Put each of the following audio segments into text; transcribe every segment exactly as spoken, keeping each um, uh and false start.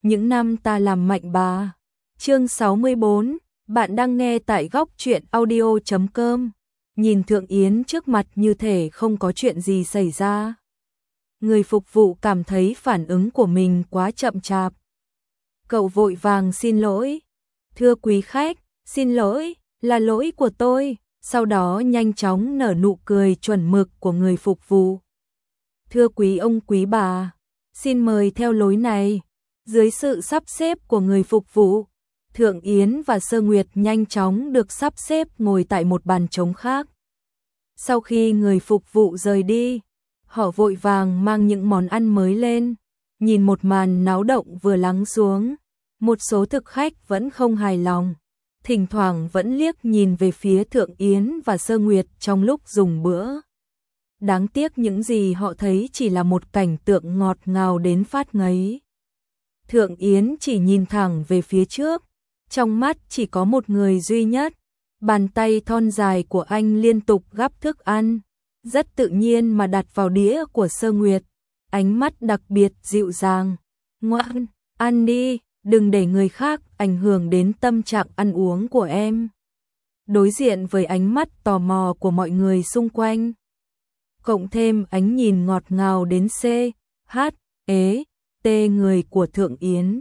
những năm ta làm mạnh bà. Chương sáu mươi bốn, bạn đang nghe tại góc truyện audio chấm com. Nhìn Thượng Yến trước mặt như thể không có chuyện gì xảy ra. Người phục vụ cảm thấy phản ứng của mình quá chậm chạp. Cậu vội vàng xin lỗi. Thưa quý khách, xin lỗi, là lỗi của tôi. Sau đó nhanh chóng nở nụ cười chuẩn mực của người phục vụ. Thưa quý ông quý bà, xin mời theo lối này. Dưới sự sắp xếp của người phục vụ, Thượng Yến và Sơ Nguyệt nhanh chóng được sắp xếp ngồi tại một bàn trống khác. Sau khi người phục vụ rời đi, họ vội vàng mang những món ăn mới lên. Nhìn một màn náo động vừa lắng xuống, một số thực khách vẫn không hài lòng, thỉnh thoảng vẫn liếc nhìn về phía Thượng Yến và Sơ Nguyệt trong lúc dùng bữa. Đáng tiếc những gì họ thấy chỉ là một cảnh tượng ngọt ngào đến phát ngấy. Thượng Yến chỉ nhìn thẳng về phía trước, trong mắt chỉ có một người duy nhất. Bàn tay thon dài của anh liên tục gắp thức ăn, rất tự nhiên mà đặt vào đĩa của Sơ Nguyệt. Ánh mắt đặc biệt dịu dàng. Ngoan, ăn đi, đừng để người khác ảnh hưởng đến tâm trạng ăn uống của em. Đối diện với ánh mắt tò mò của mọi người xung quanh, cộng thêm ánh nhìn ngọt ngào đến C, H, ế, T người của Thượng Yến,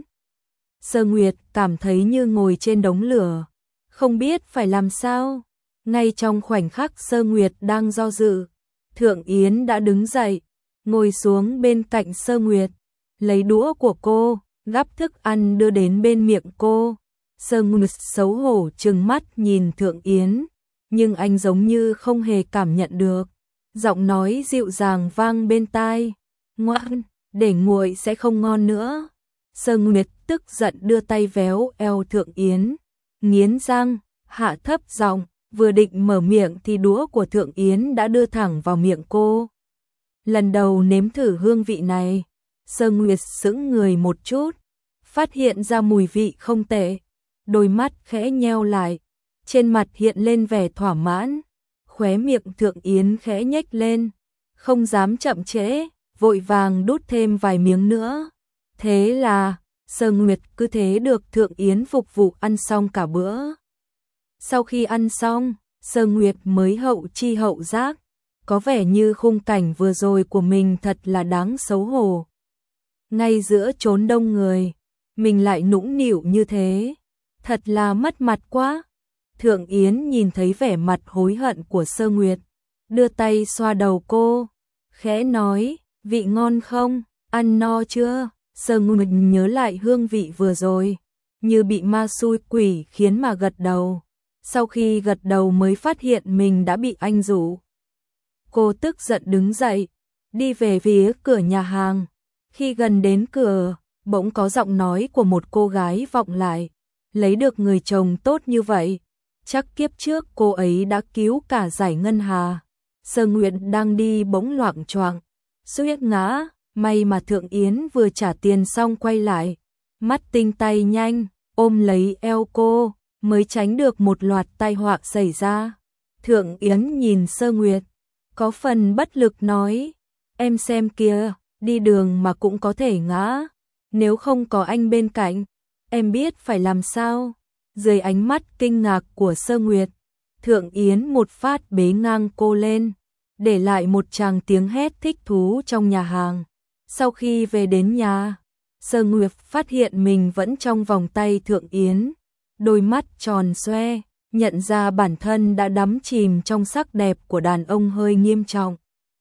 Sơ Nguyệt cảm thấy như ngồi trên đống lửa, không biết phải làm sao. Ngay trong khoảnh khắc Sơ Nguyệt đang do dự, Thượng Yến đã đứng dậy, ngồi xuống bên cạnh Sơ Nguyệt, lấy đũa của cô, gắp thức ăn đưa đến bên miệng cô. Sơ Nguyệt xấu hổ trừng mắt nhìn Thượng Yến, nhưng anh giống như không hề cảm nhận được. Giọng nói dịu dàng vang bên tai. Ngoan, để nguội sẽ không ngon nữa. Sơ Nguyệt tức giận đưa tay véo eo Thượng Yến, nghiến răng, hạ thấp giọng, vừa định mở miệng thì đũa của Thượng Yến đã đưa thẳng vào miệng cô. Lần đầu nếm thử hương vị này, Sơ Nguyệt sững người một chút, phát hiện ra mùi vị không tệ, đôi mắt khẽ nheo lại, trên mặt hiện lên vẻ thỏa mãn, khóe miệng Thượng Yến khẽ nhếch lên, không dám chậm trễ, vội vàng đút thêm vài miếng nữa. Thế là, Sơ Nguyệt cứ thế được Thượng Yến phục vụ ăn xong cả bữa. Sau khi ăn xong, Sơ Nguyệt mới hậu chi hậu giác, có vẻ như khung cảnh vừa rồi của mình thật là đáng xấu hổ. Ngay giữa chốn đông người, mình lại nũng nịu như thế, thật là mất mặt quá. Thượng Yến nhìn thấy vẻ mặt hối hận của Sơ Nguyệt, đưa tay xoa đầu cô, khẽ nói, vị ngon không, ăn no chưa? Sơ Nguyệt nhớ lại hương vị vừa rồi, như bị ma xui quỷ khiến mà gật đầu. Sau khi gật đầu mới phát hiện mình đã bị anh rủ. Cô tức giận đứng dậy, đi về phía cửa nhà hàng. Khi gần đến cửa, bỗng có giọng nói của một cô gái vọng lại. Lấy được người chồng tốt như vậy, chắc kiếp trước cô ấy đã cứu cả giải ngân hà. Sơ Nguyệt đang đi bỗng loạng choạng, suýt ngã. May mà Thượng Yến vừa trả tiền xong quay lại, mắt tinh tay nhanh, ôm lấy eo cô, mới tránh được một loạt tai họa xảy ra. Thượng Yến nhìn Sơ Nguyệt, có phần bất lực nói, em xem kìa, đi đường mà cũng có thể ngã, nếu không có anh bên cạnh, em biết phải làm sao. Dưới ánh mắt kinh ngạc của Sơ Nguyệt, Thượng Yến một phát bế ngang cô lên, để lại một tràng tiếng hét thích thú trong nhà hàng. Sau khi về đến nhà, Sơ Nguyệt phát hiện mình vẫn trong vòng tay Thượng Yến, đôi mắt tròn xoe, nhận ra bản thân đã đắm chìm trong sắc đẹp của đàn ông hơi nghiêm trọng.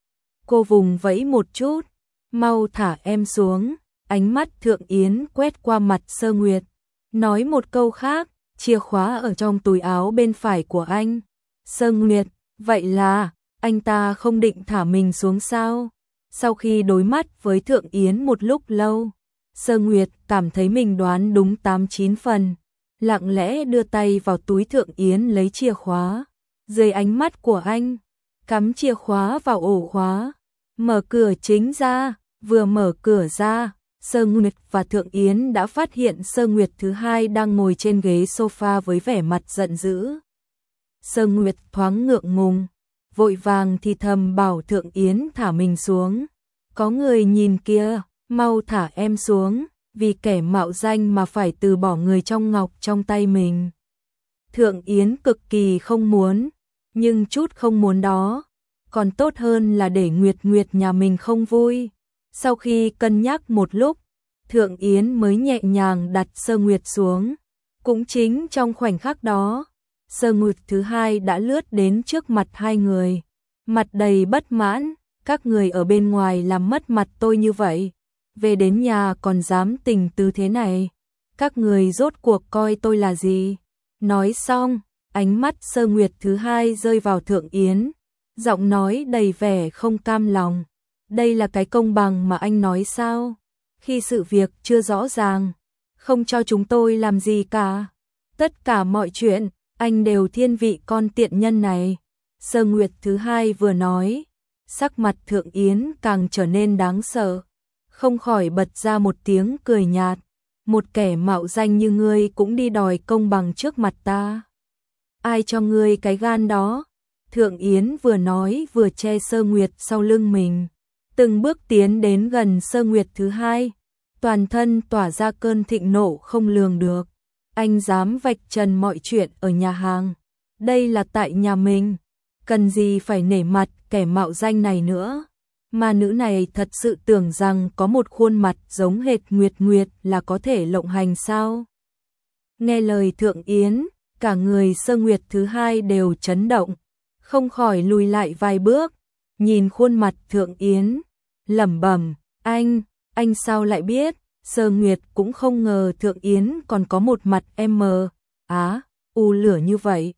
Cô vùng vẫy một chút, mau thả em xuống. Ánh mắt Thượng Yến quét qua mặt Sơ Nguyệt, nói một câu khác, chìa khóa ở trong túi áo bên phải của anh. Sơ Nguyệt, vậy là, anh ta không định thả mình xuống sao? Sau khi đối mắt với Thượng Yến một lúc lâu, Sơ Nguyệt cảm thấy mình đoán đúng tám chín phần, lặng lẽ đưa tay vào túi Thượng Yến lấy chìa khóa. Dưới ánh mắt của anh, cắm chìa khóa vào ổ khóa, mở cửa chính ra, vừa mở cửa ra, Sơ Nguyệt và Thượng Yến đã phát hiện Sơ Nguyệt thứ hai đang ngồi trên ghế sofa với vẻ mặt giận dữ. Sơ Nguyệt thoáng ngượng ngùng, vội vàng thì thầm bảo Thượng Yến thả mình xuống. Có người nhìn kia, mau thả em xuống. vì kẻ mạo danh mà phải từ bỏ người trong ngọc trong tay mình. Thượng Yến cực kỳ không muốn, nhưng chút không muốn đó, còn tốt hơn là để Nguyệt Nguyệt nhà mình không vui. Sau khi cân nhắc một lúc, Thượng Yến mới nhẹ nhàng đặt Sơ Nguyệt xuống. Cũng chính trong khoảnh khắc đó, Sơ Nguyệt thứ hai đã lướt đến trước mặt hai người, mặt đầy bất mãn, các người ở bên ngoài làm mất mặt tôi như vậy, về đến nhà còn dám tình tứ thế này, các người rốt cuộc coi tôi là gì? Nói xong, ánh mắt Sơ Nguyệt thứ hai rơi vào Thượng Yến, giọng nói đầy vẻ không cam lòng. Đây là cái công bằng mà anh nói sao? Khi sự việc chưa rõ ràng, không cho chúng tôi làm gì cả. Tất cả mọi chuyện, anh đều thiên vị con tiện nhân này. Sơ Nguyệt thứ hai vừa nói, sắc mặt Thượng Yến càng trở nên đáng sợ, không khỏi bật ra một tiếng cười nhạt. Một kẻ mạo danh như ngươi cũng đi đòi công bằng trước mặt ta. Ai cho ngươi cái gan đó? Thượng Yến vừa nói vừa che Sơ Nguyệt sau lưng mình, từng bước tiến đến gần Sơ Nguyệt thứ hai, toàn thân tỏa ra cơn thịnh nộ không lường được. Anh dám vạch trần mọi chuyện ở nhà hàng, đây là tại nhà mình, cần gì phải nể mặt kẻ mạo danh này nữa. Mà nữ này thật sự tưởng rằng có một khuôn mặt giống hệt Nguyệt Nguyệt là có thể lộng hành sao? Nghe lời Thượng Yến, cả người Sơ Nguyệt thứ hai đều chấn động, không khỏi lùi lại vài bước, nhìn khuôn mặt Thượng Yến, lẩm bẩm, anh, anh sao lại biết? Sơ Nguyệt cũng không ngờ Thượng Yến còn có một mặt em mờ, á, u lửa như vậy.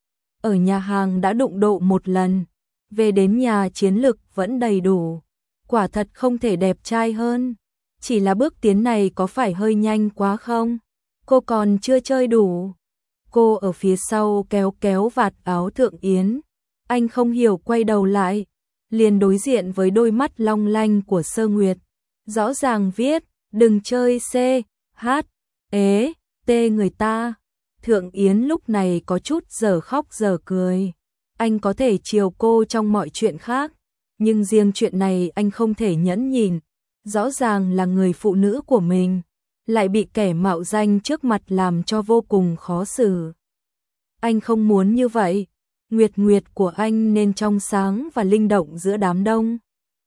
Ở nhà hàng đã đụng độ một lần, về đến nhà chiến lực vẫn đầy đủ, quả thật không thể đẹp trai hơn. Chỉ là bước tiến này có phải hơi nhanh quá không? Cô còn chưa chơi đủ. Cô ở phía sau kéo kéo vạt áo Thượng Yến, anh không hiểu quay đầu lại, liền đối diện với đôi mắt long lanh của Sơ Nguyệt. Rõ ràng viết, đừng chơi C, H, ế, T người ta. Thượng Yến lúc này có chút giờ khóc giờ cười. Anh có thể chiều cô trong mọi chuyện khác, nhưng riêng chuyện này anh không thể nhẫn nhìn. Rõ ràng là người phụ nữ của mình, lại bị kẻ mạo danh trước mặt làm cho vô cùng khó xử. Anh không muốn như vậy, Nguyệt Nguyệt của anh nên trong sáng và linh động giữa đám đông.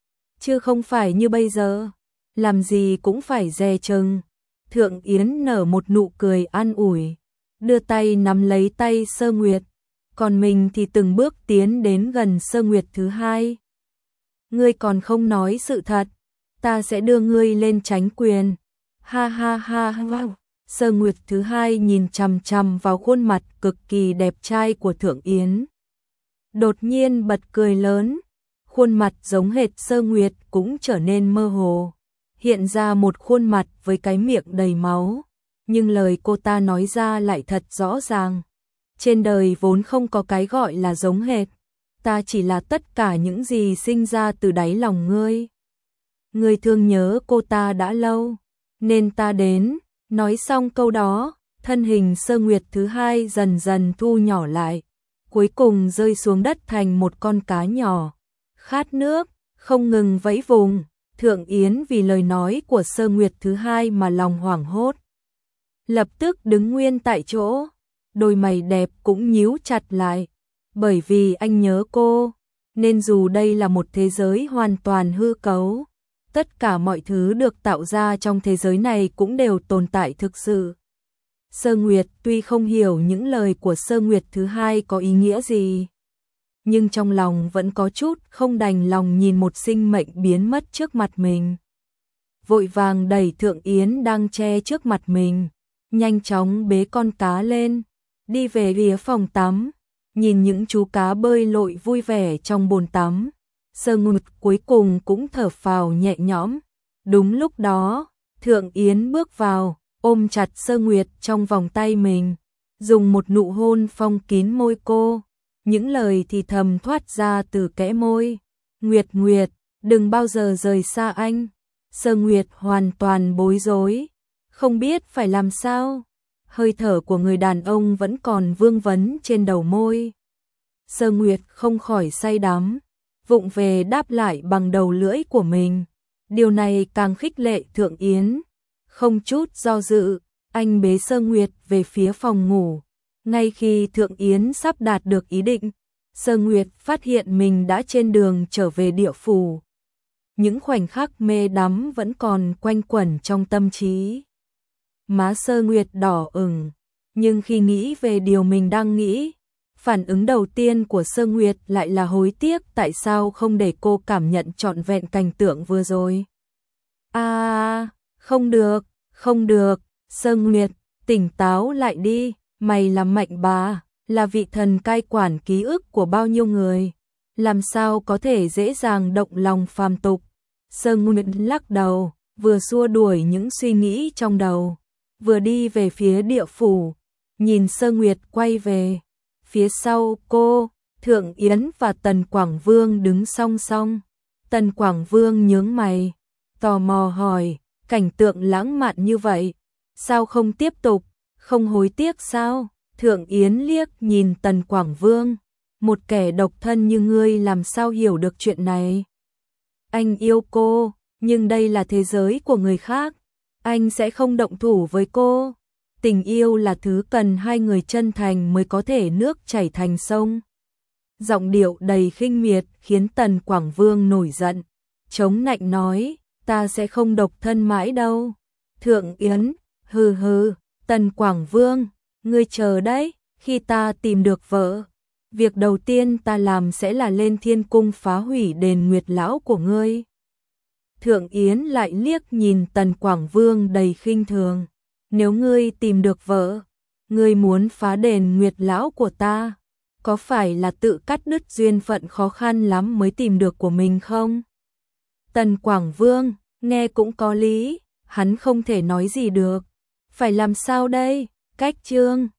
Chứ không phải như bây giờ, làm gì cũng phải dè chừng. Thượng Yến nở một nụ cười an ủi, đưa tay nắm lấy tay Sơ Nguyệt, còn mình thì từng bước tiến đến gần Sơ Nguyệt thứ hai. Ngươi còn không nói sự thật, ta sẽ đưa ngươi lên tránh quyền. Ha ha ha ha. Sơ Nguyệt thứ hai nhìn chằm chằm vào khuôn mặt cực kỳ đẹp trai của Thượng Yến, đột nhiên bật cười lớn, khuôn mặt giống hệt Sơ Nguyệt cũng trở nên mơ hồ, hiện ra một khuôn mặt với cái miệng đầy máu, nhưng lời cô ta nói ra lại thật rõ ràng. Trên đời vốn không có cái gọi là giống hệt, ta chỉ là tất cả những gì sinh ra từ đáy lòng ngươi. Ngươi thương nhớ cô ta đã lâu, nên ta đến. Nói xong câu đó, thân hình Sơ Nguyệt thứ hai dần dần thu nhỏ lại, cuối cùng rơi xuống đất thành một con cá nhỏ, khát nước, không ngừng vẫy vùng. Thượng Yến vì lời nói của Sơ Nguyệt thứ hai mà lòng hoảng hốt, lập tức đứng nguyên tại chỗ, đôi mày đẹp cũng nhíu chặt lại, bởi vì anh nhớ cô, nên dù đây là một thế giới hoàn toàn hư cấu, tất cả mọi thứ được tạo ra trong thế giới này cũng đều tồn tại thực sự. Sơ Nguyệt tuy không hiểu những lời của Sơ Nguyệt thứ hai có ý nghĩa gì, nhưng trong lòng vẫn có chút không đành lòng nhìn một sinh mệnh biến mất trước mặt mình. Vội vàng đẩy Thượng Yến đang che trước mặt mình, nhanh chóng bế con cá lên, đi về phía phòng tắm, nhìn những chú cá bơi lội vui vẻ trong bồn tắm. Sơ Nguyệt cuối cùng cũng thở phào nhẹ nhõm. Đúng lúc đó, Thượng Yến bước vào, ôm chặt Sơ Nguyệt trong vòng tay mình, dùng một nụ hôn phong kín môi cô, những lời thì thầm thoát ra từ kẽ môi. Nguyệt Nguyệt, đừng bao giờ rời xa anh. Sơ Nguyệt hoàn toàn bối rối, không biết phải làm sao. Hơi thở của người đàn ông vẫn còn vương vấn trên đầu môi. Sơ Nguyệt không khỏi say đắm, vụng về đáp lại bằng đầu lưỡi của mình. Điều này càng khích lệ Thượng Yến. Không chút do dự, anh bế Sơ Nguyệt về phía phòng ngủ. Ngay khi Thượng Yến sắp đạt được ý định, Sơ Nguyệt phát hiện mình đã trên đường trở về địa phủ. Những khoảnh khắc mê đắm vẫn còn quanh quẩn trong tâm trí. Má Sơ Nguyệt đỏ ửng, nhưng khi nghĩ về điều mình đang nghĩ, phản ứng đầu tiên của Sơ Nguyệt lại là hối tiếc tại sao không để cô cảm nhận trọn vẹn cảnh tượng vừa rồi. À, không được, không được, Sơ Nguyệt, tỉnh táo lại đi, mày là Mạnh Bá, là vị thần cai quản ký ức của bao nhiêu người, làm sao có thể dễ dàng động lòng phàm tục. Sơ Nguyệt lắc đầu, vừa xua đuổi những suy nghĩ trong đầu, vừa đi về phía địa phủ, nhìn Sơ Nguyệt quay về. Phía sau cô, Thượng Yến và Tần Quảng Vương đứng song song. Tần Quảng Vương nhướng mày, tò mò hỏi, cảnh tượng lãng mạn như vậy, sao không tiếp tục, không hối tiếc sao? Thượng Yến liếc nhìn Tần Quảng Vương, một kẻ độc thân như ngươi làm sao hiểu được chuyện này? Anh yêu cô, nhưng đây là thế giới của người khác, anh sẽ không động thủ với cô. Tình yêu là thứ cần hai người chân thành mới có thể nước chảy thành sông. Giọng điệu đầy khinh miệt khiến Tần Quảng Vương nổi giận, chống nạnh nói, ta sẽ không độc thân mãi đâu. Thượng Yến, hừ hừ, Tần Quảng Vương, ngươi chờ đấy, khi ta tìm được vợ, việc đầu tiên ta làm sẽ là lên thiên cung phá hủy đền Nguyệt Lão của ngươi. Thượng Yến lại liếc nhìn Tần Quảng Vương đầy khinh thường, nếu ngươi tìm được vợ, ngươi muốn phá đền Nguyệt Lão của ta, có phải là tự cắt đứt duyên phận khó khăn lắm mới tìm được của mình không? Tần Quảng Vương, nghe cũng có lý, hắn không thể nói gì được. Phải làm sao đây? Cách chương